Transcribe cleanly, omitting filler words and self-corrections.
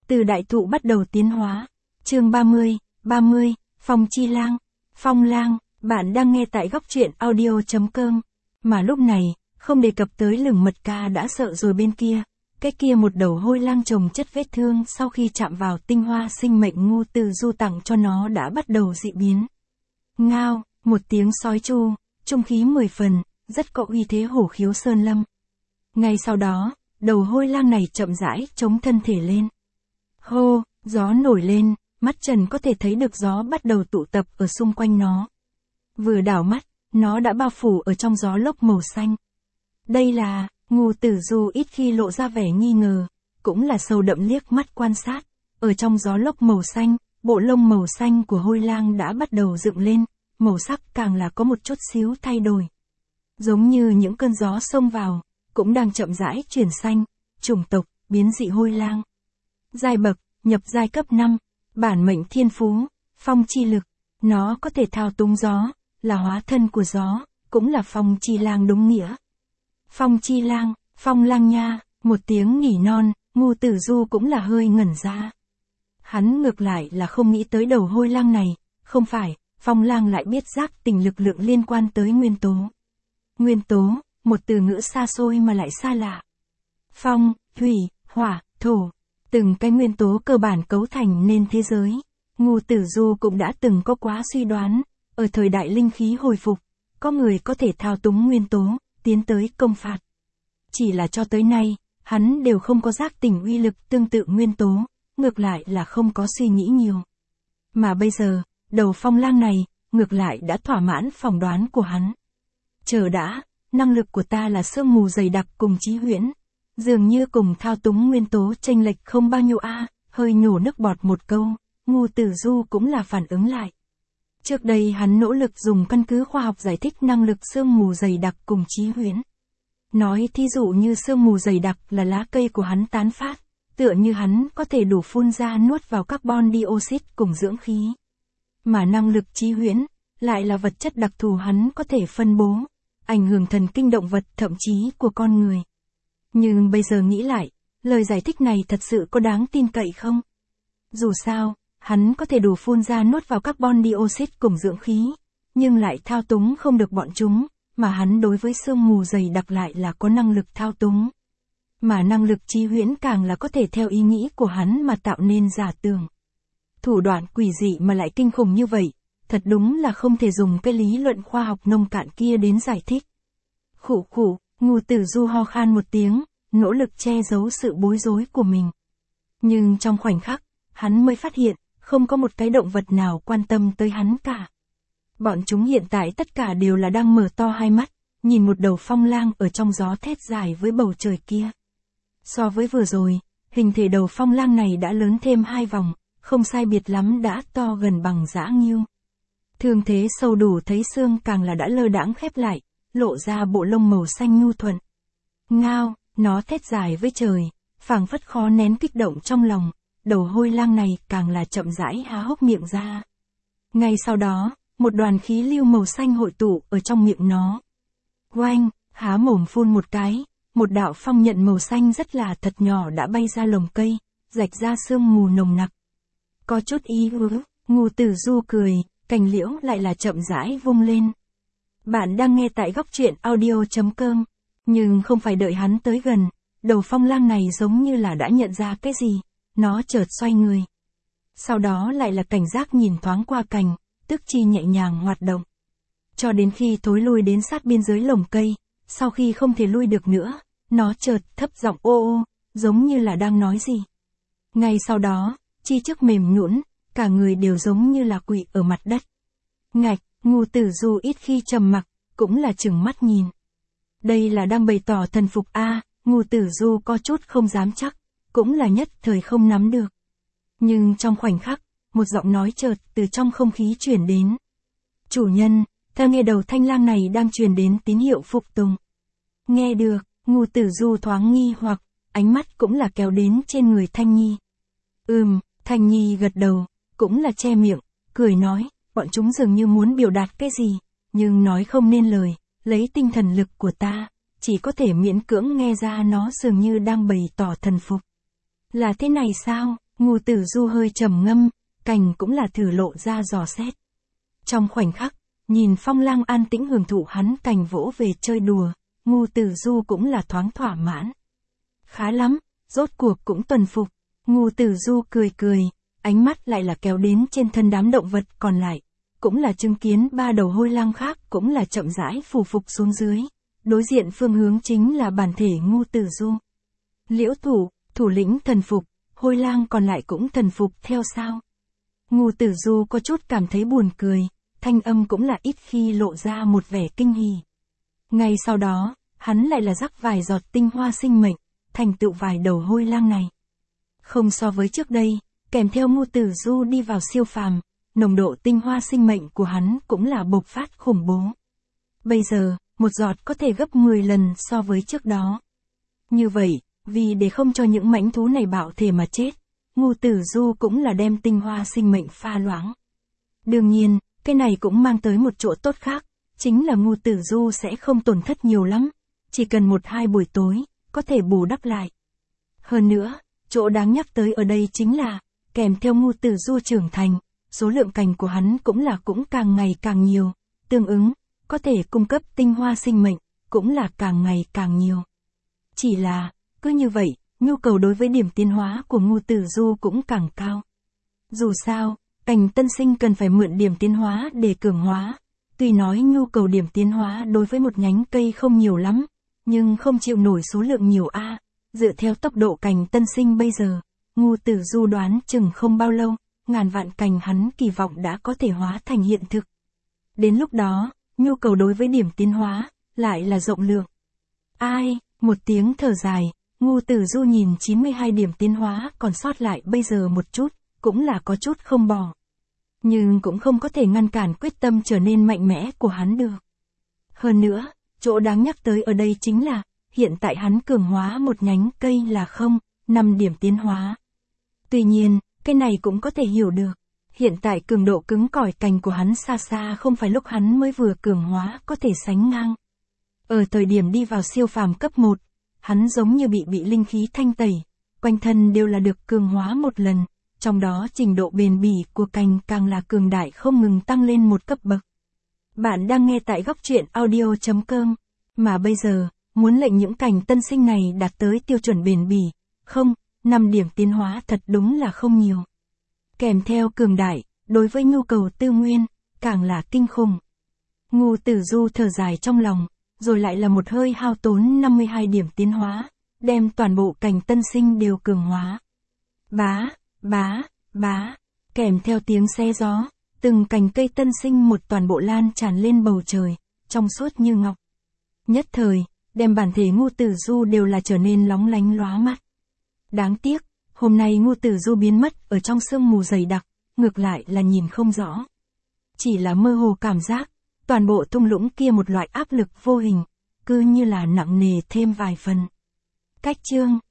Từ đại thụ bắt đầu tiến hóa. Chương 30, Phong Chi Lang. Phong lang, bạn đang nghe tại góc truyện audio.com. Mà lúc này, không đề cập tới lửng mật ca đã sợ rồi bên kia. Cái kia một đầu hôi lang chồng chất vết thương sau khi chạm vào tinh hoa sinh mệnh Ngưu Tử Du tặng cho nó đã bắt đầu dị biến. Ngao, một tiếng sói chu, trung khí 10 phần, rất có uy thế hổ khiếu sơn lâm. Ngay sau đó, đầu hôi lang này chậm rãi chống thân thể lên. Hô, gió nổi lên, mắt Trần có thể thấy được gió bắt đầu tụ tập ở xung quanh nó. Vừa đảo mắt, nó đã bao phủ ở trong gió lốc màu xanh. Đây là, Ngưu Tử Du ít khi lộ ra vẻ nghi ngờ, cũng là sâu đậm liếc mắt quan sát. Ở trong gió lốc màu xanh, bộ lông màu xanh của hôi lang đã bắt đầu dựng lên, màu sắc càng là có một chút xíu thay đổi. Giống như những cơn gió xông vào, cũng đang chậm rãi chuyển xanh, chủng tộc, biến dị hôi lang. Giai bậc, nhập giai cấp 5, bản mệnh thiên phú, phong chi lực, nó có thể thao túng gió, là hóa thân của gió, cũng là phong chi lang đúng nghĩa. Phong chi lang, phong lang nha, một tiếng nỉ non, Ngưu Tử Du cũng là hơi ngẩn ra. Hắn ngược lại là không nghĩ tới đầu hôi lang này, không phải, phong lang lại biết giác tỉnh lực lượng liên quan tới nguyên tố. Nguyên tố, một từ ngữ xa xôi mà lại xa lạ. Phong, thủy, hỏa, thổ, từng cái nguyên tố cơ bản cấu thành nên thế giới. Ngưu Tử Du cũng đã từng có quá suy đoán, ở thời đại linh khí hồi phục, có người có thể thao túng nguyên tố, tiến tới công phạt. Chỉ là cho tới nay, hắn đều không có giác tỉnh uy lực tương tự nguyên tố, ngược lại là không có suy nghĩ nhiều. Mà bây giờ, đầu phong lang này, ngược lại đã thỏa mãn phỏng đoán của hắn. Chờ đã, năng lực của ta là sương mù dày đặc cùng trí huyễn. Dường như cùng thao túng nguyên tố chênh lệch không bao nhiêu hơi nhổ nước bọt một câu, Ngưu Tử Du cũng là phản ứng lại. Trước đây hắn nỗ lực dùng căn cứ khoa học giải thích năng lực sương mù dày đặc cùng trí huyễn. Nói thí dụ như sương mù dày đặc là lá cây của hắn tán phát, tựa như hắn có thể đủ phun ra nuốt vào carbon dioxide cùng dưỡng khí. Mà năng lực trí huyễn, lại là vật chất đặc thù hắn có thể phân bố, ảnh hưởng thần kinh động vật thậm chí của con người. Nhưng bây giờ nghĩ lại, lời giải thích này thật sự có đáng tin cậy không? Dù sao, hắn có thể đủ phun ra nuốt vào carbon dioxide cùng dưỡng khí, nhưng lại thao túng không được bọn chúng, mà hắn đối với sương mù dày đặc lại là có năng lực thao túng. Mà năng lực trí huyễn càng là có thể theo ý nghĩ của hắn mà tạo nên giả tưởng. Thủ đoạn quỷ dị mà lại kinh khủng như vậy, thật đúng là không thể dùng cái lý luận khoa học nông cạn kia đến giải thích. Khụ khụ, Ngưu Tử Du ho khan một tiếng, nỗ lực che giấu sự bối rối của mình. Nhưng trong khoảnh khắc, hắn mới phát hiện, không có một cái động vật nào quan tâm tới hắn cả. Bọn chúng hiện tại tất cả đều là đang mở to hai mắt, nhìn một đầu phong lang ở trong gió thét dài với bầu trời kia. So với vừa rồi, hình thể đầu phong lang này đã lớn thêm 2 vòng, không sai biệt lắm đã to gần bằng dã ngưu. Thương thế sâu đủ thấy xương càng là đã lơ đãng khép lại, lộ ra bộ lông màu xanh nhu thuận. Ngao, nó thét dài với trời, phảng phất khó nén kích động trong lòng, đầu hôi lang này càng là chậm rãi há hốc miệng ra. Ngay sau đó, một đoàn khí lưu màu xanh hội tụ ở trong miệng nó. Oanh, há mồm phun một cái, một đạo phong nhận màu xanh rất là thật nhỏ đã bay ra lồng cây, rạch ra sương mù nồng nặc. Có chút ý ứ, Ngưu Tử Du cười, cành liễu lại là chậm rãi vung lên. Bạn đang nghe tại góc truyện audio.com, nhưng không phải đợi hắn tới gần, đầu phong lang này giống như là đã nhận ra cái gì, nó chợt xoay người. Sau đó lại là cảnh giác nhìn thoáng qua cành, tức chi nhẹ nhàng hoạt động. Cho đến khi thối lui đến sát biên giới lồng cây, sau khi không thể lui được nữa, nó chợt thấp giọng ô ô, giống như là đang nói gì. Ngay sau đó, chi trước mềm nhũn, cả người đều giống như là quỵ ở mặt đất. Ngạch, Ngưu Tử Du ít khi trầm mặc, cũng là trừng mắt nhìn. Đây là đang bày tỏ thần phục Ngưu Tử Du có chút không dám chắc, cũng là nhất thời không nắm được. Nhưng trong khoảnh khắc, một giọng nói chợt từ trong không khí truyền đến. Chủ nhân, ta nghe đầu thanh lang này đang truyền đến tín hiệu phục tùng. Nghe được, Ngưu Tử Du thoáng nghi hoặc, ánh mắt cũng là kéo đến trên người Thanh Nhi. Thanh Nhi gật đầu, cũng là che miệng, cười nói, bọn chúng dường như muốn biểu đạt cái gì, nhưng nói không nên lời, lấy tinh thần lực của ta, chỉ có thể miễn cưỡng nghe ra nó dường như đang bày tỏ thần phục. Là thế này sao? Ngưu Tử Du hơi trầm ngâm, cành cũng là thử lộ ra dò xét. Trong khoảnh khắc, nhìn Phong Lang an tĩnh hưởng thụ hắn cành vỗ về chơi đùa, Ngưu Tử Du cũng là thoáng thỏa mãn. Khá lắm, rốt cuộc cũng tuần phục. Ngưu Tử Du cười cười, ánh mắt lại là kéo đến trên thân đám động vật còn lại, cũng là chứng kiến 3 đầu hôi lang khác cũng là chậm rãi phù phục xuống dưới. Đối diện phương hướng chính là bản thể Ngưu Tử Du. Liễu thủ lĩnh thần phục, hôi lang còn lại cũng thần phục theo sao? Ngưu Tử Du có chút cảm thấy buồn cười, thanh âm cũng là ít khi lộ ra một vẻ kinh hỉ. Ngay sau đó, hắn lại là rắc vài giọt tinh hoa sinh mệnh, thành tựu vài đầu hôi lang này. Không so với trước đây, kèm theo Ngưu Tử Du đi vào siêu phàm, nồng độ tinh hoa sinh mệnh của hắn cũng là bộc phát khủng bố. Bây giờ, một giọt có thể gấp 10 lần so với trước đó. Như vậy, vì để không cho những mãnh thú này bạo thể mà chết, Ngưu Tử Du cũng là đem tinh hoa sinh mệnh pha loãng. Đương nhiên, cái này cũng mang tới một chỗ tốt khác, chính là Ngưu Tử Du sẽ không tổn thất nhiều lắm, chỉ cần 1-2 buổi tối, có thể bù đắp lại. Hơn nữa, chỗ đáng nhắc tới ở đây chính là, kèm theo Ngưu Tử Du trưởng thành, số lượng cành của hắn cũng càng ngày càng nhiều, tương ứng, có thể cung cấp tinh hoa sinh mệnh, cũng là càng ngày càng nhiều. Chỉ là, cứ như vậy, nhu cầu đối với điểm tiến hóa của Ngưu Tử Du cũng càng cao. Dù sao, cành tân sinh cần phải mượn điểm tiến hóa để cường hóa. Tuy nói nhu cầu điểm tiến hóa đối với một nhánh cây không nhiều lắm, nhưng không chịu nổi số lượng nhiều a. Dựa theo tốc độ cành tân sinh bây giờ, Ngưu Tử Du đoán chừng không bao lâu, ngàn vạn cành hắn kỳ vọng đã có thể hóa thành hiện thực. Đến lúc đó, nhu cầu đối với điểm tiến hóa, lại là rộng lượng. Ai, một tiếng thở dài, Ngưu Tử Du nhìn 92 điểm tiến hóa còn sót lại bây giờ một chút, cũng là có chút không bỏ. Nhưng cũng không có thể ngăn cản quyết tâm trở nên mạnh mẽ của hắn được. Hơn nữa, chỗ đáng nhắc tới ở đây chính là, hiện tại hắn cường hóa một nhánh cây là 5 điểm tiến hóa. Tuy nhiên, cái này cũng có thể hiểu được. Hiện tại cường độ cứng cỏi cành của hắn xa xa không phải lúc hắn mới vừa cường hóa có thể sánh ngang. Ở thời điểm đi vào siêu phàm cấp 1, hắn giống như bị linh khí thanh tẩy, quanh thân đều là được cường hóa một lần, trong đó trình độ bền bỉ của cành càng là cường đại không ngừng tăng lên một cấp bậc. Bạn đang nghe tại góc truyện audio.com, mà bây giờ, muốn lệnh những cành tân sinh này đạt tới tiêu chuẩn bền bỉ, 5 điểm tiến hóa thật đúng là không nhiều. Kèm theo cường đại, đối với nhu cầu tư nguyên, càng là kinh khủng. Ngưu Tử Du thở dài trong lòng, rồi lại là một hơi hao tốn 52 điểm tiến hóa, đem toàn bộ cành tân sinh đều cường hóa. Bá, kèm theo tiếng xe gió, từng cành cây tân sinh một toàn bộ lan tràn lên bầu trời, trong suốt như ngọc. Nhất thời, đem bản thể Ngưu Tử Du đều là trở nên lóng lánh lóa mắt. Đáng tiếc, hôm nay Ngưu Tử Du biến mất ở trong sương mù dày đặc, ngược lại là nhìn không rõ. Chỉ là mơ hồ cảm giác, toàn bộ thung lũng kia một loại áp lực vô hình, cứ như là nặng nề thêm vài phần. Cách chương